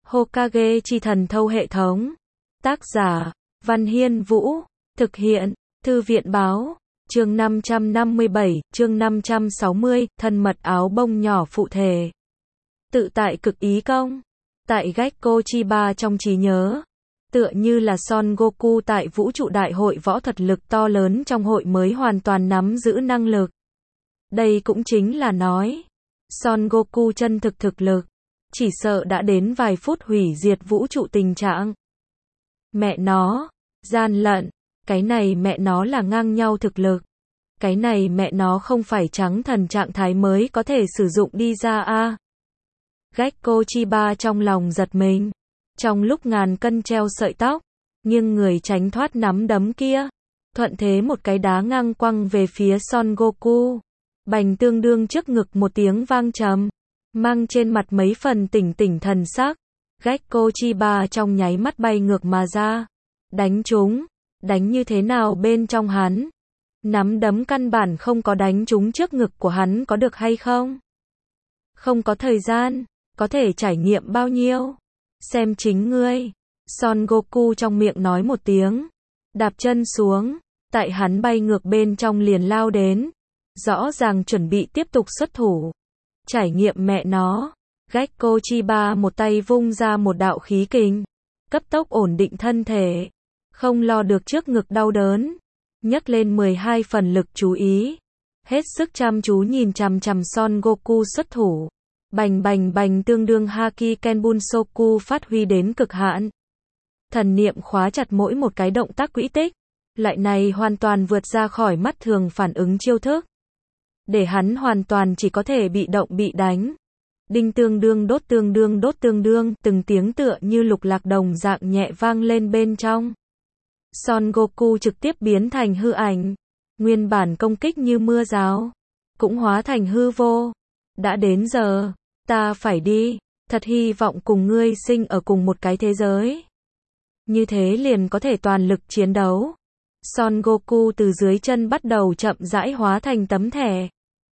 Hokage chi thần thâu hệ thống. Tác giả, Văn Hiên Vũ. Thực hiện, Thư viện báo. Chương 557, chương 560, thân mật áo bông nhỏ phụ thể. Tự tại cực ý công. Tại Gekko Chiba trong trí nhớ, tựa như là Son Goku tại vũ trụ đại hội võ thuật lực to lớn trong hội mới hoàn toàn nắm giữ năng lực. Đây cũng chính là nói, Son Goku chân thực thực lực, chỉ sợ đã đến vài phút hủy diệt vũ trụ tình trạng. Mẹ nó, gian lận, cái này mẹ nó là ngang nhau thực lực. Cái này mẹ nó không phải trắng thần trạng thái mới có thể sử dụng đi ra a. Gekko Chiba trong lòng giật mình. Trong lúc ngàn cân treo sợi tóc, nhưng người tránh thoát nắm đấm kia, thuận thế một cái đá ngang quăng về phía Son Goku. Bành tương đương trước ngực một tiếng vang trầm, mang trên mặt mấy phần tỉnh tỉnh thần sắc. Gekko Chiba trong nháy mắt bay ngược mà ra. Đánh trúng, đánh như thế nào bên trong hắn? Nắm đấm căn bản không có đánh trúng trước ngực của hắn có được hay không? Không có thời gian, có thể trải nghiệm bao nhiêu? Xem chính ngươi. Son Goku trong miệng nói một tiếng, đạp chân xuống, tại hắn bay ngược bên trong liền lao đến, rõ ràng chuẩn bị tiếp tục xuất thủ. Trải nghiệm mẹ nó. Gekko Chiba một tay vung ra một đạo khí kình, cấp tốc ổn định thân thể, không lo được trước ngực đau đớn, nhấc lên 12 phần lực chú ý, hết sức chăm chú nhìn chằm chằm Son Goku xuất thủ. Bành bành bành tương đương Haki Kenbunsoku phát huy đến cực hạn. Thần niệm khóa chặt mỗi một cái động tác quỹ tích, lại này hoàn toàn vượt ra khỏi mắt thường phản ứng chiêu thức, để hắn hoàn toàn chỉ có thể bị động bị đánh. Đinh tương đương đốt tương đương, từng tiếng tựa như lục lạc đồng dạng nhẹ vang lên bên trong. Son Goku trực tiếp biến thành hư ảnh, nguyên bản công kích như mưa rào, cũng hóa thành hư vô. Đã đến giờ, ta phải đi, thật hy vọng cùng ngươi sinh ở cùng một cái thế giới. Như thế liền có thể toàn lực chiến đấu. Son Goku từ dưới chân bắt đầu chậm rãi hóa thành tấm thẻ.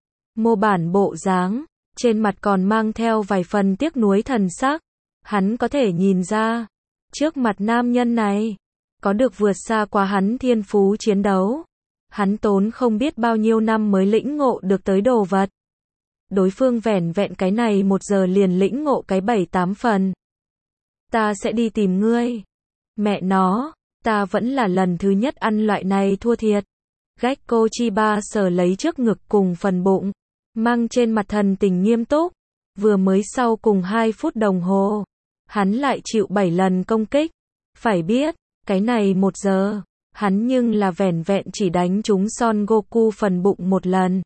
Mô bản bộ dáng, trên mặt còn mang theo vài phần tiếc nuối thần sắc. Hắn có thể nhìn ra, trước mặt nam nhân này, có được vượt xa qua hắn thiên phú chiến đấu. Hắn tốn không biết bao nhiêu năm mới lĩnh ngộ được tới đồ vật. Đối phương vẻn vẹn cái này 1 giờ liền lĩnh ngộ cái 7-8 phần. Ta sẽ đi tìm ngươi. Mẹ nó, ta vẫn là lần thứ nhất ăn loại này thua thiệt. Gekko Chiba sờ lấy trước ngực cùng phần bụng, mang trên mặt thần tình nghiêm túc. Vừa mới sau cùng 2 phút đồng hồ, hắn lại chịu 7 lần công kích. Phải biết, cái này 1 giờ, hắn nhưng là vẻn vẹn chỉ đánh trúng Son Goku phần bụng 1 lần.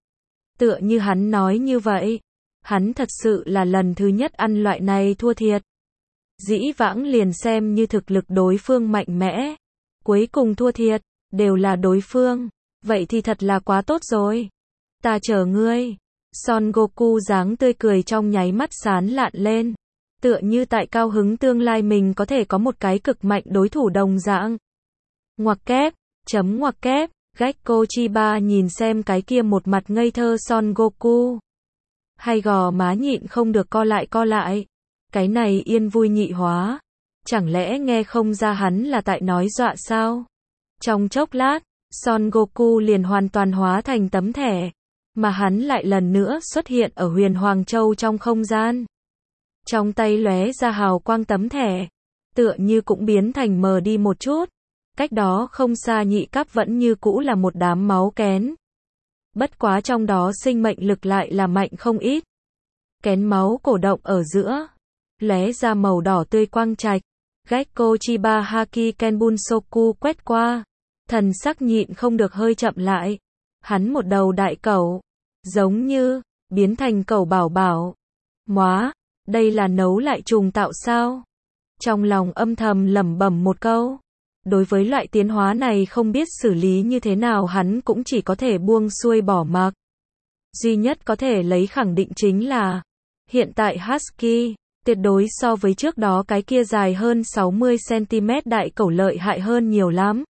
Tựa như hắn nói như vậy, hắn thật sự là lần thứ nhất ăn loại này thua thiệt. Dĩ vãng liền xem như thực lực đối phương mạnh mẽ, cuối cùng thua thiệt, đều là đối phương, vậy thì thật là quá tốt rồi. Ta chờ ngươi. Son Goku dáng tươi cười trong nháy mắt sán lạn lên, tựa như tại cao hứng tương lai mình có thể có một cái cực mạnh đối thủ đồng dạng. Ngoặc kép, ngoặc kép. Gekko Chiba nhìn xem cái kia một mặt ngây thơ Son Goku, hay gò má nhịn không được co lại. Cái này yên vui nhị hóa, chẳng lẽ nghe không ra hắn là tại nói dọa sao? Trong chốc lát, Son Goku liền hoàn toàn hóa thành tấm thẻ, mà hắn lại lần nữa xuất hiện ở Huyền Hoàng Châu trong không gian. Trong tay lóe ra hào quang tấm thẻ, tựa như cũng biến thành mờ đi một chút. Cách đó không xa nhị cấp vẫn như cũ là một đám máu kén. Bất quá trong đó sinh mệnh lực lại là mạnh không ít. Kén máu cổ động ở giữa, lóe ra màu đỏ tươi quang trạch. Gekko Chiba Haki Kenbunsoku quét qua, thần sắc nhịn không được hơi chậm lại. Hắn một đầu đại cẩu, giống như biến thành cẩu bảo bảo. Móa, đây là nấu lại trùng tạo sao? Trong lòng âm thầm lẩm bẩm một câu. Đối với loại tiến hóa này không biết xử lý như thế nào, hắn cũng chỉ có thể buông xuôi bỏ mặc. Duy nhất có thể lấy khẳng định chính là, hiện tại Husky, tuyệt đối so với trước đó cái kia dài hơn 60cm đại cẩu lợi hại hơn nhiều lắm.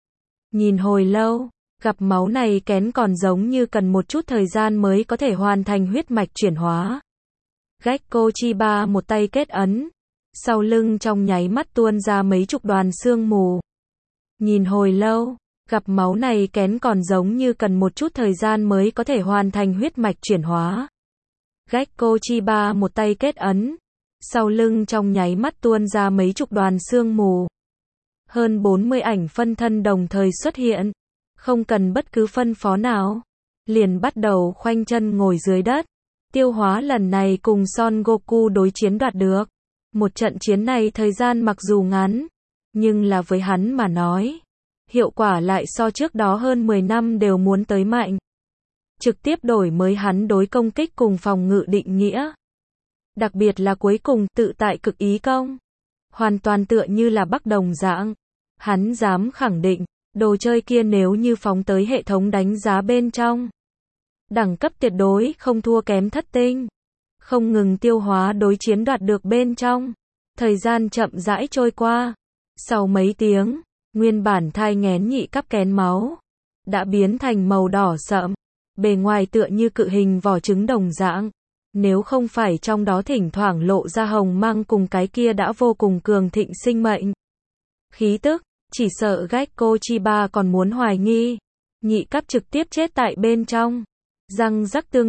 Nhìn hồi lâu, gặp máu này kén còn giống như cần một chút thời gian mới có thể hoàn thành huyết mạch chuyển hóa. Gekko Chiba một tay kết ấn, Sau lưng trong nháy mắt tuôn ra mấy chục đoàn sương mù. Nhìn hồi lâu, gặp máu này kén còn giống như cần một chút thời gian mới có thể hoàn thành huyết mạch chuyển hóa. Gekko Chiba một tay kết ấn, sau lưng trong nháy mắt tuôn ra mấy chục đoàn sương mù. Hơn 40 ảnh phân thân đồng thời xuất hiện, không cần bất cứ phân phó nào, liền bắt đầu khoanh chân ngồi dưới đất. Tiêu Hóa lần này cùng Son Goku đối chiến đoạt được. Một trận chiến này thời gian mặc dù ngắn, nhưng là với hắn mà nói, hiệu quả lại so trước đó hơn 10 năm đều muốn tới mạnh. Trực tiếp đổi mới hắn đối công kích cùng phòng ngự định nghĩa. Đặc biệt là cuối cùng tự tại cực ý công. Hoàn toàn tựa như là Bắc đồng dạng. Hắn dám khẳng định, đồ chơi kia nếu như phóng tới hệ thống đánh giá bên trong. Đẳng cấp tuyệt đối không thua kém thất tinh. Không ngừng Tiêu Hóa đối chiến đoạt được bên trong. Thời gian chậm rãi trôi qua. Sau mấy tiếng, nguyên bản thai nghén nhị cấp kén máu đã biến thành màu đỏ sậm, bề ngoài tựa như cự hình vỏ trứng đồng dạng. Nếu không phải trong đó thỉnh thoảng lộ ra hồng mang cùng cái kia đã vô cùng cường thịnh sinh mệnh khí tức, chỉ sợ Gekko Chiba còn muốn hoài nghi. Nhị cấp trực tiếp chết tại bên trong. Răng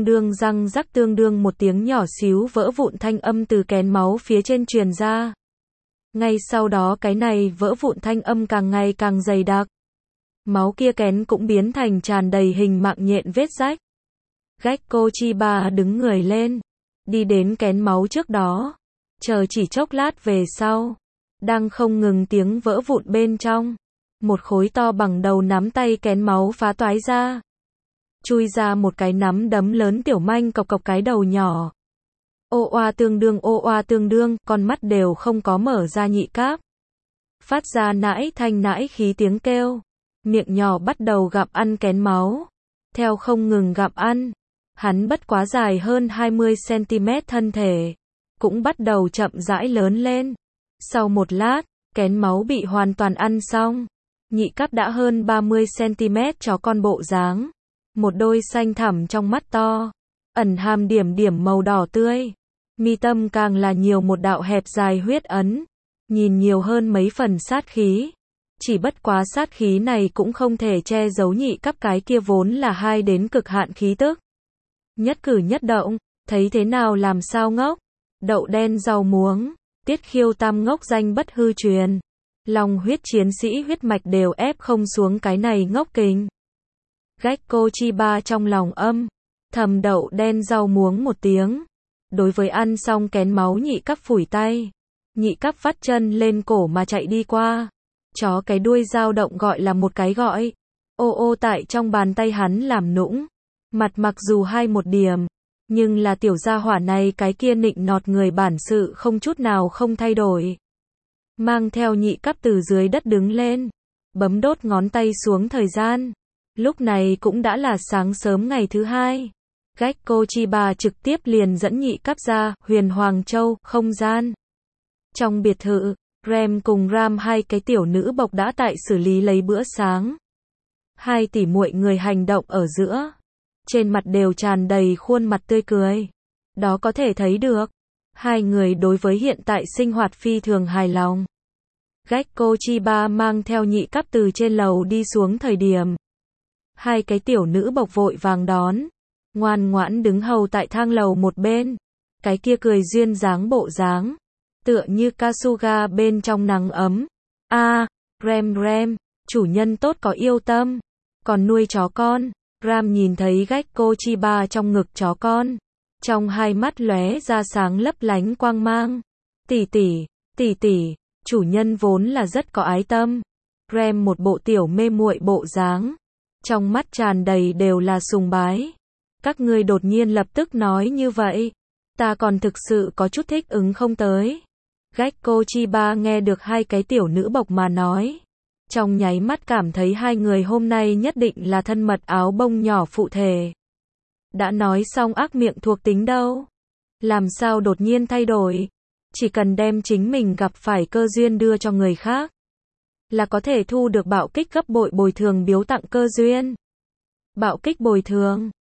rắc tương đương một tiếng nhỏ xíu vỡ vụn thanh âm từ kén máu phía trên truyền ra. Ngay sau đó cái này vỡ vụn thanh âm càng ngày càng dày đặc. Máu kia kén cũng biến thành tràn đầy hình mạng nhện vết rách. Gekko Chiba đứng người lên, đi đến kén máu trước đó, chờ chỉ chốc lát về sau, đang không ngừng tiếng vỡ vụn bên trong, một khối to bằng đầu nắm tay kén máu phá toái ra, chui ra một cái nắm đấm lớn tiểu manh cọc cọc cái đầu nhỏ. Ô oa tương đương, con mắt đều không có mở ra nhị cáp. Phát ra nãi thanh nãi khí tiếng kêu, miệng nhỏ bắt đầu gặm ăn kén máu. Theo không ngừng gặm ăn, hắn bất quá dài hơn 20 cm thân thể, cũng bắt đầu chậm rãi lớn lên. Sau một lát, kén máu bị hoàn toàn ăn xong. Nhị cáp đã hơn 30 cm chó con bộ dáng. Một đôi xanh thẳm trong mắt to, ẩn hàm điểm điểm màu đỏ tươi. Mi tâm càng là nhiều một đạo hẹp dài huyết ấn, nhìn nhiều hơn mấy phần sát khí. Chỉ bất quá sát khí này cũng không thể che giấu nhị cấp cái kia vốn là hai đến cực hạn khí tức. Nhất cử nhất động, thấy thế nào làm sao ngốc. Đậu đen rau muống, Tiết Khiêu tam ngốc danh bất hư truyền. Lòng huyết chiến sĩ huyết mạch đều ép không xuống cái này ngốc kình. Gekko Chiba trong lòng thầm đậu đen rau muống một tiếng. Đối với ăn xong kén máu nhị cấp phủi tay. Nhị cấp vắt chân lên cổ mà chạy đi qua. Chó cái đuôi dao động gọi là một cái gọi. Ô ô tại trong bàn tay hắn làm nũng. Mặt mặc dù hai một điểm, nhưng là tiểu gia hỏa này cái kia nịnh nọt người bản sự không chút nào không thay đổi. Mang theo nhị cấp từ dưới đất đứng lên, bấm đốt ngón tay xuống thời gian. Lúc này cũng đã là sáng sớm ngày thứ hai. Gekko Chiba trực tiếp liền dẫn nhị cấp ra Huyền Hoàng Châu, không gian. Trong biệt thự, Rem cùng Ram hai cái tiểu nữ bộc đã tại xử lý lấy bữa sáng. Hai tỷ muội người hành động ở giữa, trên mặt đều tràn đầy khuôn mặt tươi cười. Đó có thể thấy được, hai người đối với hiện tại sinh hoạt phi thường hài lòng. Gekko Chiba mang theo nhị cấp từ trên lầu đi xuống thời điểm. Hai cái tiểu nữ bộc vội vàng đón, ngoan ngoãn đứng hầu tại thang lầu một bên. Cái kia cười duyên dáng bộ dáng, tựa như Kasuga bên trong nắng ấm. Rem, chủ nhân tốt có yêu tâm, còn nuôi chó con. Ram nhìn thấy Gekko Chiba trong ngực chó con, trong hai mắt lóe ra sáng lấp lánh quang mang. Tỷ, chủ nhân vốn là rất có ái tâm. Rem một bộ tiểu mê muội bộ dáng, trong mắt tràn đầy đều là sùng bái. Các ngươi đột nhiên lập tức nói như vậy, ta còn thực sự có chút thích ứng không tới. Gekko Chiba nghe được hai cái tiểu nữ bộc mà nói, trong nháy mắt cảm thấy hai người hôm nay nhất định là thân mật áo bông nhỏ phụ thể. Đã nói xong ác miệng thuộc tính đâu, làm sao đột nhiên thay đổi. Chỉ cần đem chính mình gặp phải cơ duyên đưa cho người khác, là có thể thu được bạo kích gấp bội bồi thường biếu tặng cơ duyên. Bạo kích bồi thường,